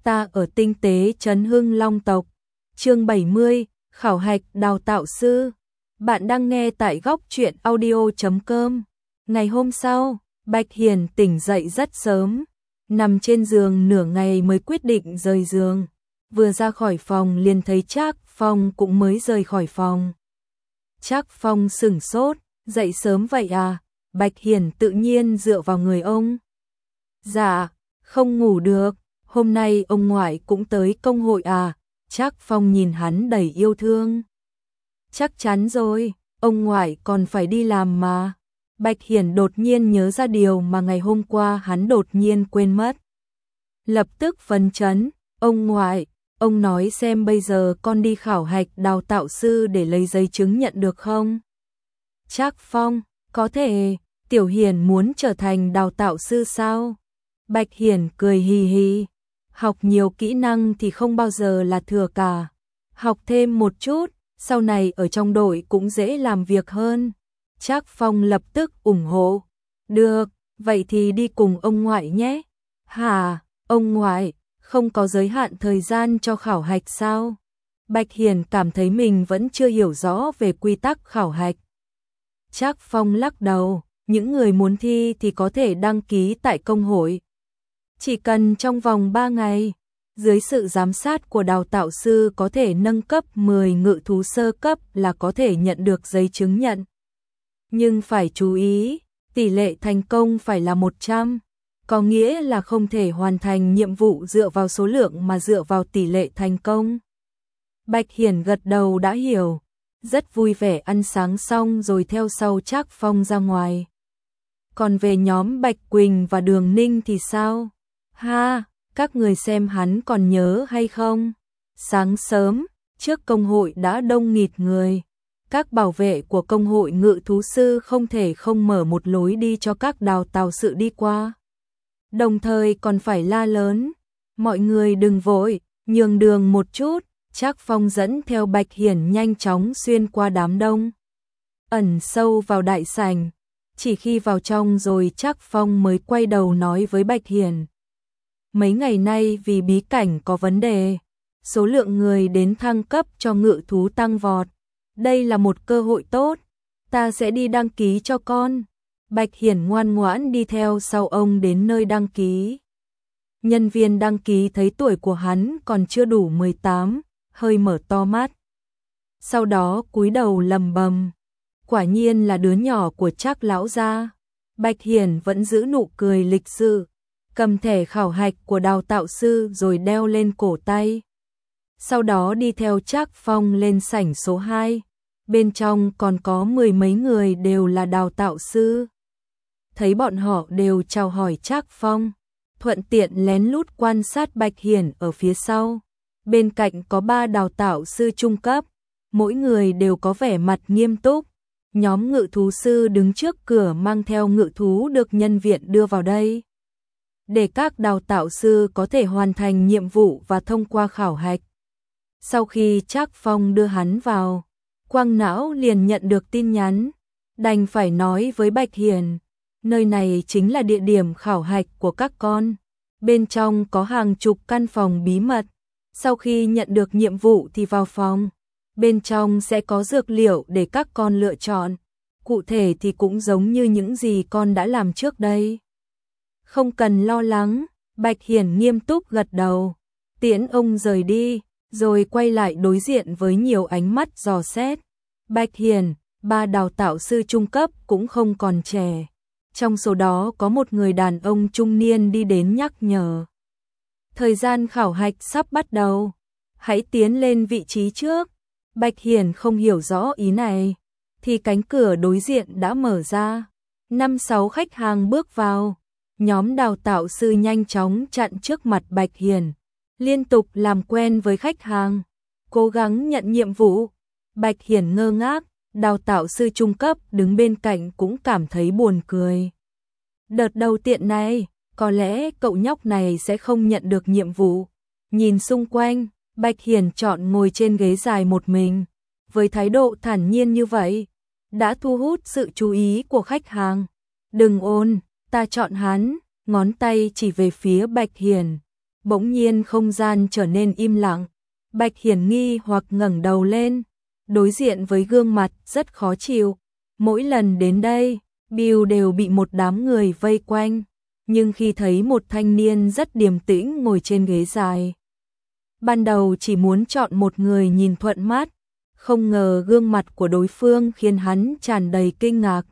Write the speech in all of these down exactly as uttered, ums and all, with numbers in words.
ta ở tinh tế Trấn Hưng Long tộc. Chương bảy mươi, khảo hạch đào tạo sư. Bạn đang nghe tại góc truyện audio chấm com. Ngày hôm sau, Bạch Hiền tỉnh dậy rất sớm, nằm trên giường nửa ngày mới quyết định rời giường. Vừa ra khỏi phòng liền thấy Trác Phong cũng mới rời khỏi phòng. Trác Phong sửng sốt, dậy sớm vậy à? Bạch Hiền tự nhiên dựa vào người ông. Dạ, không ngủ được, hôm nay ông ngoại cũng tới công hội à? Trác Phong nhìn hắn đầy yêu thương. Chắc chắn rồi, ông ngoại còn phải đi làm mà. Bạch Hiền đột nhiên nhớ ra điều mà ngày hôm qua hắn đột nhiên quên mất. Lập tức phấn chấn, ông ngoại, ông nói xem bây giờ con đi khảo hạch đào tạo sư để lấy giấy chứng nhận được không? Trác Phong, có thể, Tiểu Hiền muốn trở thành đào tạo sư sao? Bạch Hiền cười hì hì, học nhiều kỹ năng thì không bao giờ là thừa cả. Học thêm một chút, sau này ở trong đội cũng dễ làm việc hơn. Trác Phong lập tức ủng hộ. Được, vậy thì đi cùng ông ngoại nhé. Hả, ông ngoại, không có giới hạn thời gian cho khảo hạch sao? Bạch Hiền cảm thấy mình vẫn chưa hiểu rõ về quy tắc khảo hạch. Trác Phong lắc đầu, những người muốn thi thì có thể đăng ký tại công hội. Chỉ cần trong vòng ba ngày, dưới sự giám sát của đào tạo sư có thể nâng cấp mười ngự thú sơ cấp là có thể nhận được giấy chứng nhận. Nhưng phải chú ý, tỷ lệ thành công phải là một trăm, có nghĩa là không thể hoàn thành nhiệm vụ dựa vào số lượng mà dựa vào tỷ lệ thành công. Bạch Hiền gật đầu đã hiểu, rất vui vẻ ăn sáng xong rồi theo sau Trác Phong ra ngoài. Còn về nhóm Bạch Quỳnh và Đường Ninh thì sao? Ha, các người xem hắn còn nhớ hay không? Sáng sớm, trước công hội đã đông nghịt người. Các bảo vệ của công hội ngự thú sư không thể không mở một lối đi cho các đào tạo sự đi qua. Đồng thời còn phải la lớn, mọi người đừng vội, nhường đường một chút. Trác Phong dẫn theo Bạch Hiền nhanh chóng xuyên qua đám đông, ẩn sâu vào đại sảnh. Chỉ khi vào trong rồi Trác Phong mới quay đầu nói với Bạch Hiền. Mấy ngày nay vì bí cảnh có vấn đề, số lượng người đến thăng cấp cho ngự thú tăng vọt. Đây là một cơ hội tốt, ta sẽ đi đăng ký cho con. Bạch Hiền ngoan ngoãn đi theo sau ông đến nơi đăng ký. Nhân viên đăng ký thấy tuổi của hắn còn chưa đủ mười tám, hơi mở to mắt. Sau đó cúi đầu lầm bầm, quả nhiên là đứa nhỏ của Trác lão gia. Bạch Hiền vẫn giữ nụ cười lịch sự, cầm thẻ khảo hạch của đào tạo sư rồi đeo lên cổ tay. Sau đó đi theo Trác Phong lên sảnh số hai, bên trong còn có mười mấy người đều là đào tạo sư. Thấy bọn họ đều chào hỏi Trác Phong, thuận tiện lén lút quan sát Bạch Hiền ở phía sau. Bên cạnh có ba đào tạo sư trung cấp, mỗi người đều có vẻ mặt nghiêm túc. Nhóm ngự thú sư đứng trước cửa mang theo ngự thú được nhân viện đưa vào đây, để các đào tạo sư có thể hoàn thành nhiệm vụ và thông qua khảo hạch. Sau khi Trác Phong đưa hắn vào, Quang Não liền nhận được tin nhắn, đành phải nói với Bạch Hiền, nơi này chính là địa điểm khảo hạch của các con. Bên trong có hàng chục căn phòng bí mật, sau khi nhận được nhiệm vụ thì vào phòng. Bên trong sẽ có dược liệu để các con lựa chọn, cụ thể thì cũng giống như những gì con đã làm trước đây. Không cần lo lắng, Bạch Hiền nghiêm túc gật đầu, tiễn ông rời đi, rồi quay lại đối diện với nhiều ánh mắt dò xét. Bạch Hiền, ba đào tạo sư trung cấp cũng không còn trẻ. Trong số đó có một người đàn ông trung niên đi đến nhắc nhở. Thời gian khảo hạch sắp bắt đầu, hãy tiến lên vị trí trước. Bạch Hiền không hiểu rõ ý này, thì cánh cửa đối diện đã mở ra. Năm sáu khách hàng bước vào, nhóm đào tạo sư nhanh chóng chặn trước mặt Bạch Hiền, liên tục làm quen với khách hàng, cố gắng nhận nhiệm vụ. Bạch Hiền ngơ ngác, đào tạo sư trung cấp đứng bên cạnh cũng cảm thấy buồn cười. Đợt đầu tiện này, có lẽ cậu nhóc này sẽ không nhận được nhiệm vụ. Nhìn xung quanh, Bạch Hiền chọn ngồi trên ghế dài một mình, với thái độ thản nhiên như vậy, đã thu hút sự chú ý của khách hàng. Đừng ôn, ta chọn hắn, ngón tay chỉ về phía Bạch Hiền. Bỗng nhiên không gian trở nên im lặng. Bạch Hiển nghi hoặc ngẩng đầu lên, đối diện với gương mặt rất khó chịu. Mỗi lần đến đây, Bill đều bị một đám người vây quanh, nhưng khi thấy một thanh niên rất điềm tĩnh ngồi trên ghế dài, ban đầu chỉ muốn chọn một người nhìn thuận mắt, không ngờ gương mặt của đối phương khiến hắn tràn đầy kinh ngạc.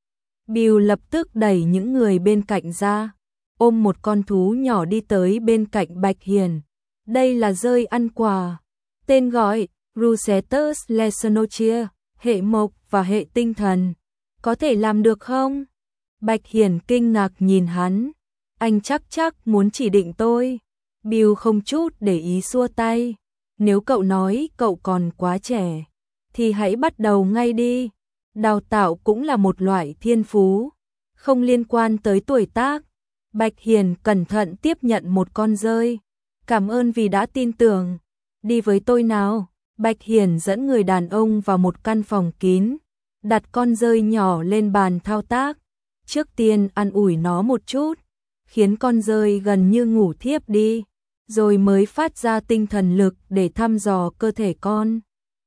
Bill lập tức đẩy những người bên cạnh ra, ôm một con thú nhỏ đi tới bên cạnh Bạch Hiển. Đây là dơi ăn quà, tên gọi Rusetus Lesonochia, hệ mộc và hệ tinh thần. Có thể làm được không? Bạch Hiển kinh ngạc nhìn hắn. Anh chắc chắc muốn chỉ định tôi. Bill không chút để ý xua tay. Nếu cậu nói cậu còn quá trẻ, thì hãy bắt đầu ngay đi. Đào tạo cũng là một loại thiên phú, không liên quan tới tuổi tác. Bạch Hiển cẩn thận tiếp nhận một con dơi. Cảm ơn vì đã tin tưởng. Đi với tôi nào. Bạch Hiển dẫn người đàn ông vào một căn phòng kín, đặt con dơi nhỏ lên bàn thao tác. Trước tiên an ủi nó một chút, khiến con dơi gần như ngủ thiếp đi, rồi mới phát ra tinh thần lực để thăm dò cơ thể con.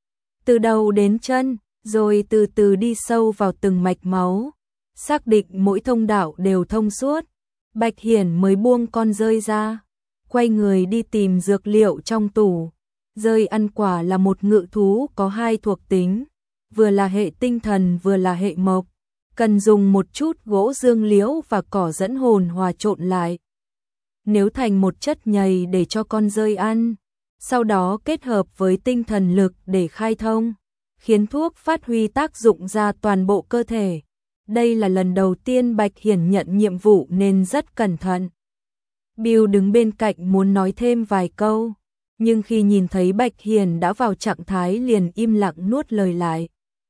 Từ đầu đến chân, rồi từ từ đi sâu vào từng mạch máu, xác định mỗi thông đạo đều thông suốt. Bạch Hiển mới buông con dơi ra, quay người đi tìm dược liệu trong tủ. Dơi ăn quả là một ngự thú có hai thuộc tính, vừa là hệ tinh thần vừa là hệ mộc, cần dùng một chút gỗ dương liễu và cỏ dẫn hồn hòa trộn lại, nếu thành một chất nhầy để cho con dơi ăn, sau đó kết hợp với tinh thần lực để khai thông, khiến thuốc phát huy tác dụng ra toàn bộ cơ thể. Đây là lần đầu tiên Bạch Hiển nhận nhiệm vụ nên rất cẩn thận. Bill đứng bên cạnh muốn nói thêm vài câu, nhưng khi nhìn thấy Bạch Hiển đã vào trạng thái liền im lặng nuốt lời lại.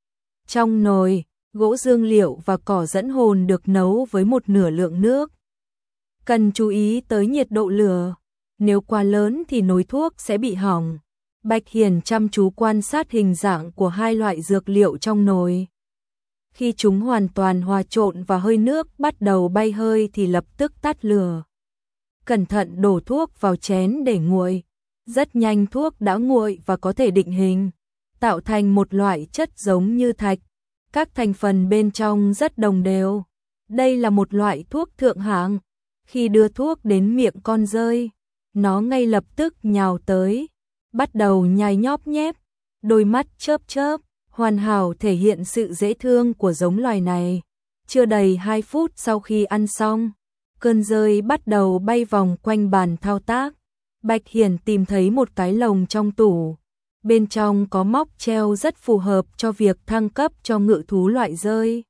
Trong nồi, gỗ dương liệu và cỏ dẫn hồn được nấu với một nửa lượng nước. Cần chú ý tới nhiệt độ lửa, nếu quá lớn thì nồi thuốc sẽ bị hỏng. Bạch Hiển chăm chú quan sát hình dạng của hai loại dược liệu trong nồi. Khi chúng hoàn toàn hòa trộn và hơi nước bắt đầu bay hơi thì lập tức tắt lửa. Cẩn thận đổ thuốc vào chén để nguội. Rất nhanh thuốc đã nguội và có thể định hình, tạo thành một loại chất giống như thạch. Các thành phần bên trong rất đồng đều. Đây là một loại thuốc thượng hạng. Khi đưa thuốc đến miệng con dơi, nó ngay lập tức nhào tới, bắt đầu nhai nhóp nhép, đôi mắt chớp chớp, hoàn hảo thể hiện sự dễ thương của giống loài này. Chưa đầy hai phút sau khi ăn xong, cơn dơi bắt đầu bay vòng quanh bàn thao tác. Bạch Hiển tìm thấy một cái lồng trong tủ. Bên trong có móc treo rất phù hợp cho việc thăng cấp cho ngự thú loại dơi.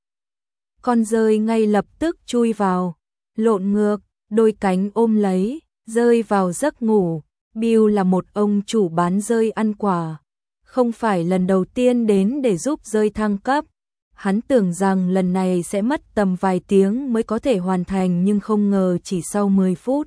Con dơi ngay lập tức chui vào, lộn ngược, đôi cánh ôm lấy, rơi vào giấc ngủ. Bill là một ông chủ bán dơi ăn quả, không phải lần đầu tiên đến để giúp dơi thăng cấp. Hắn tưởng rằng lần này sẽ mất tầm vài tiếng mới có thể hoàn thành, nhưng không ngờ chỉ sau mười phút.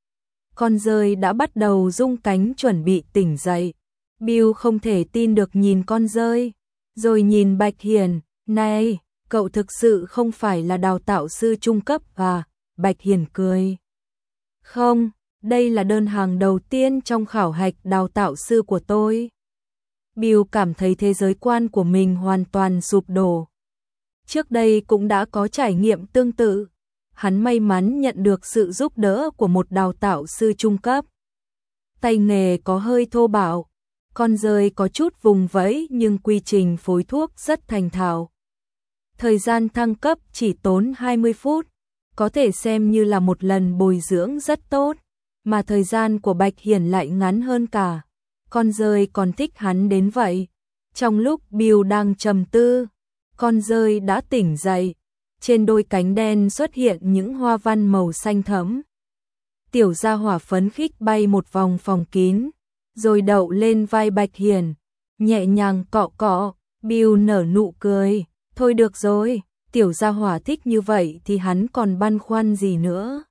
Con dơi đã bắt đầu rung cánh chuẩn bị tỉnh dậy. Bill không thể tin được nhìn con dơi, rồi nhìn Bạch Hiển. Này, cậu thực sự không phải là đào tạo sư trung cấp à? Bạch Hiển cười. Không, đây là đơn hàng đầu tiên trong khảo hạch đào tạo sư của tôi. Bill cảm thấy thế giới quan của mình hoàn toàn sụp đổ. Trước đây cũng đã có trải nghiệm tương tự. Hắn may mắn nhận được sự giúp đỡ của một đào tạo sư trung cấp. Tay nghề có hơi thô bạo, con dơi có chút vùng vẫy nhưng quy trình phối thuốc rất thành thạo. Thời gian thăng cấp chỉ tốn hai mươi phút, có thể xem như là một lần bồi dưỡng rất tốt, mà thời gian của Bạch Hiển lại ngắn hơn cả. Con dơi còn thích hắn đến vậy. Trong lúc Bill đang trầm tư, con dơi đã tỉnh dậy. Trên đôi cánh đen xuất hiện những hoa văn màu xanh thẫm. Tiểu gia hỏa phấn khích bay một vòng phòng kín, rồi đậu lên vai Bạch Hiển, nhẹ nhàng cọ cọ. Bill nở nụ cười. Thôi được rồi, tiểu gia hỏa thích như vậy thì hắn còn băn khoăn gì nữa.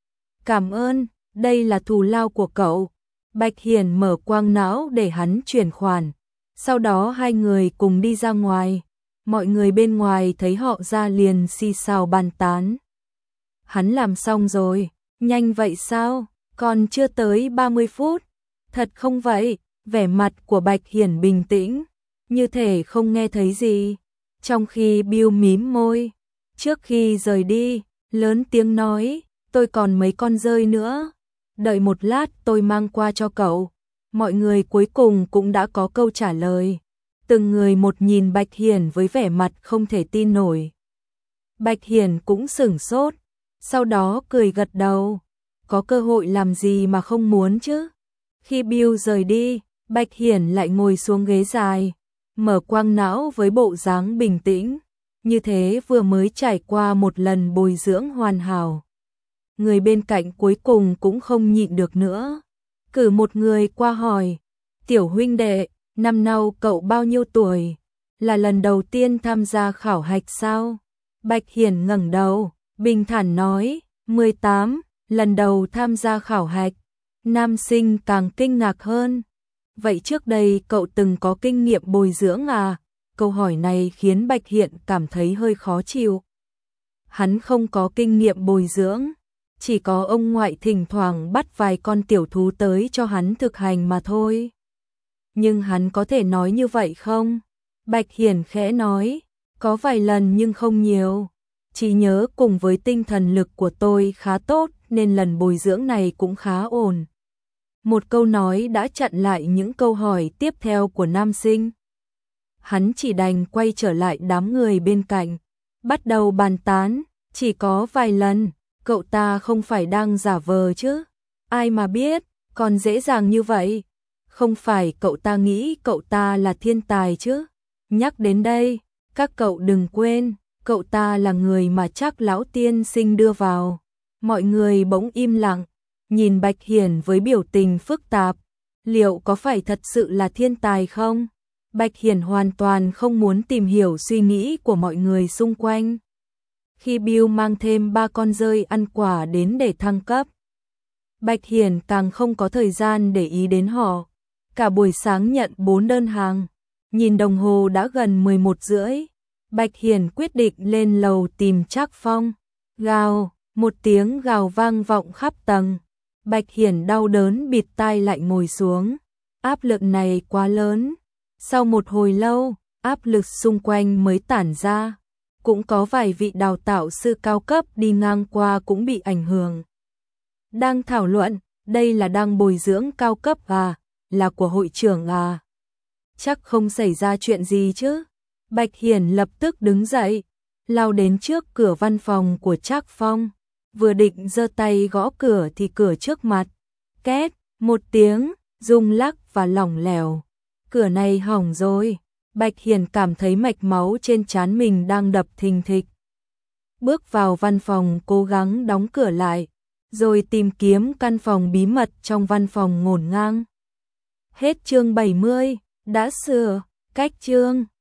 Cảm ơn, đây là thù lao của cậu. Bạch Hiển mở quang não để hắn chuyển khoản. Sau đó hai người cùng đi ra ngoài. Mọi người bên ngoài thấy họ ra liền xì xào bàn tán. Hắn làm xong rồi, nhanh vậy sao? Còn chưa tới ba mươi phút. Thật không vậy? Vẻ mặt của Bạch Hiển bình tĩnh, như thể không nghe thấy gì. Trong khi Bill mím môi, trước khi rời đi, lớn tiếng nói, tôi còn mấy con dơi nữa. Đợi một lát tôi mang qua cho cậu. Mọi người cuối cùng cũng đã có câu trả lời. Từng người một nhìn Bạch Hiển với vẻ mặt không thể tin nổi. Bạch Hiển cũng sửng sốt, sau đó cười gật đầu. Có cơ hội làm gì mà không muốn chứ? Khi Bill rời đi, Bạch Hiển lại ngồi xuống ghế dài, mở quang não với bộ dáng bình tĩnh, như thế vừa mới trải qua một lần bồi dưỡng hoàn hảo. Người bên cạnh cuối cùng cũng không nhịn được nữa, cử một người qua hỏi, tiểu huynh đệ, năm nào cậu bao nhiêu tuổi? Là lần đầu tiên tham gia khảo hạch sao? Bạch Hiển ngẩng đầu, bình thản nói, mười tám, lần đầu tham gia khảo hạch. Nam sinh càng kinh ngạc hơn. Vậy trước đây cậu từng có kinh nghiệm bồi dưỡng à? Câu hỏi này khiến Bạch Hiển cảm thấy hơi khó chịu. Hắn không có kinh nghiệm bồi dưỡng, chỉ có ông ngoại thỉnh thoảng bắt vài con tiểu thú tới cho hắn thực hành mà thôi. Nhưng hắn có thể nói như vậy không? Bạch Hiển khẽ nói, có vài lần nhưng không nhiều. Trí nhớ cùng với tinh thần lực của tôi khá tốt nên lần bồi dưỡng này cũng khá ổn. Một câu nói đã chặn lại những câu hỏi tiếp theo của nam sinh. Hắn chỉ đành quay trở lại đám người bên cạnh, bắt đầu bàn tán, chỉ có vài lần, cậu ta không phải đang giả vờ chứ? Ai mà biết, còn dễ dàng như vậy. Không phải cậu ta nghĩ cậu ta là thiên tài chứ? Nhắc đến đây, các cậu đừng quên, cậu ta là người mà chắc lão tiên sinh đưa vào. Mọi người bỗng im lặng, nhìn Bạch Hiển với biểu tình phức tạp. Liệu có phải thật sự là thiên tài không? Bạch Hiển hoàn toàn không muốn tìm hiểu suy nghĩ của mọi người xung quanh. Khi Bill mang thêm ba con dơi ăn quả đến để thăng cấp, Bạch Hiển càng không có thời gian để ý đến họ. Cả buổi sáng nhận bốn đơn hàng, nhìn đồng hồ đã gần mười một rưỡi. Bạch Hiển quyết định lên lầu tìm Trác Phong. Gào, một tiếng gào vang vọng khắp tầng. Bạch Hiển đau đớn bịt tai lại ngồi xuống. Áp lực này quá lớn. Sau một hồi lâu, áp lực xung quanh mới tản ra. Cũng có vài vị đào tạo sư cao cấp đi ngang qua cũng bị ảnh hưởng. Đang thảo luận, đây là đang bồi dưỡng cao cấp à, là của hội trưởng à. Chắc không xảy ra chuyện gì chứ. Bạch Hiển lập tức đứng dậy, lao đến trước cửa văn phòng của Trác Phong. Vừa định giơ tay gõ cửa thì cửa trước mặt, két, một tiếng, rung lắc và lỏng lẻo. Cửa này hỏng rồi. Bạch Hiển cảm thấy mạch máu trên trán mình đang đập thình thịch. Bước vào văn phòng cố gắng đóng cửa lại, rồi tìm kiếm căn phòng bí mật trong văn phòng ngổn ngang. Hết chương bảy mươi, đã sửa, cách chương.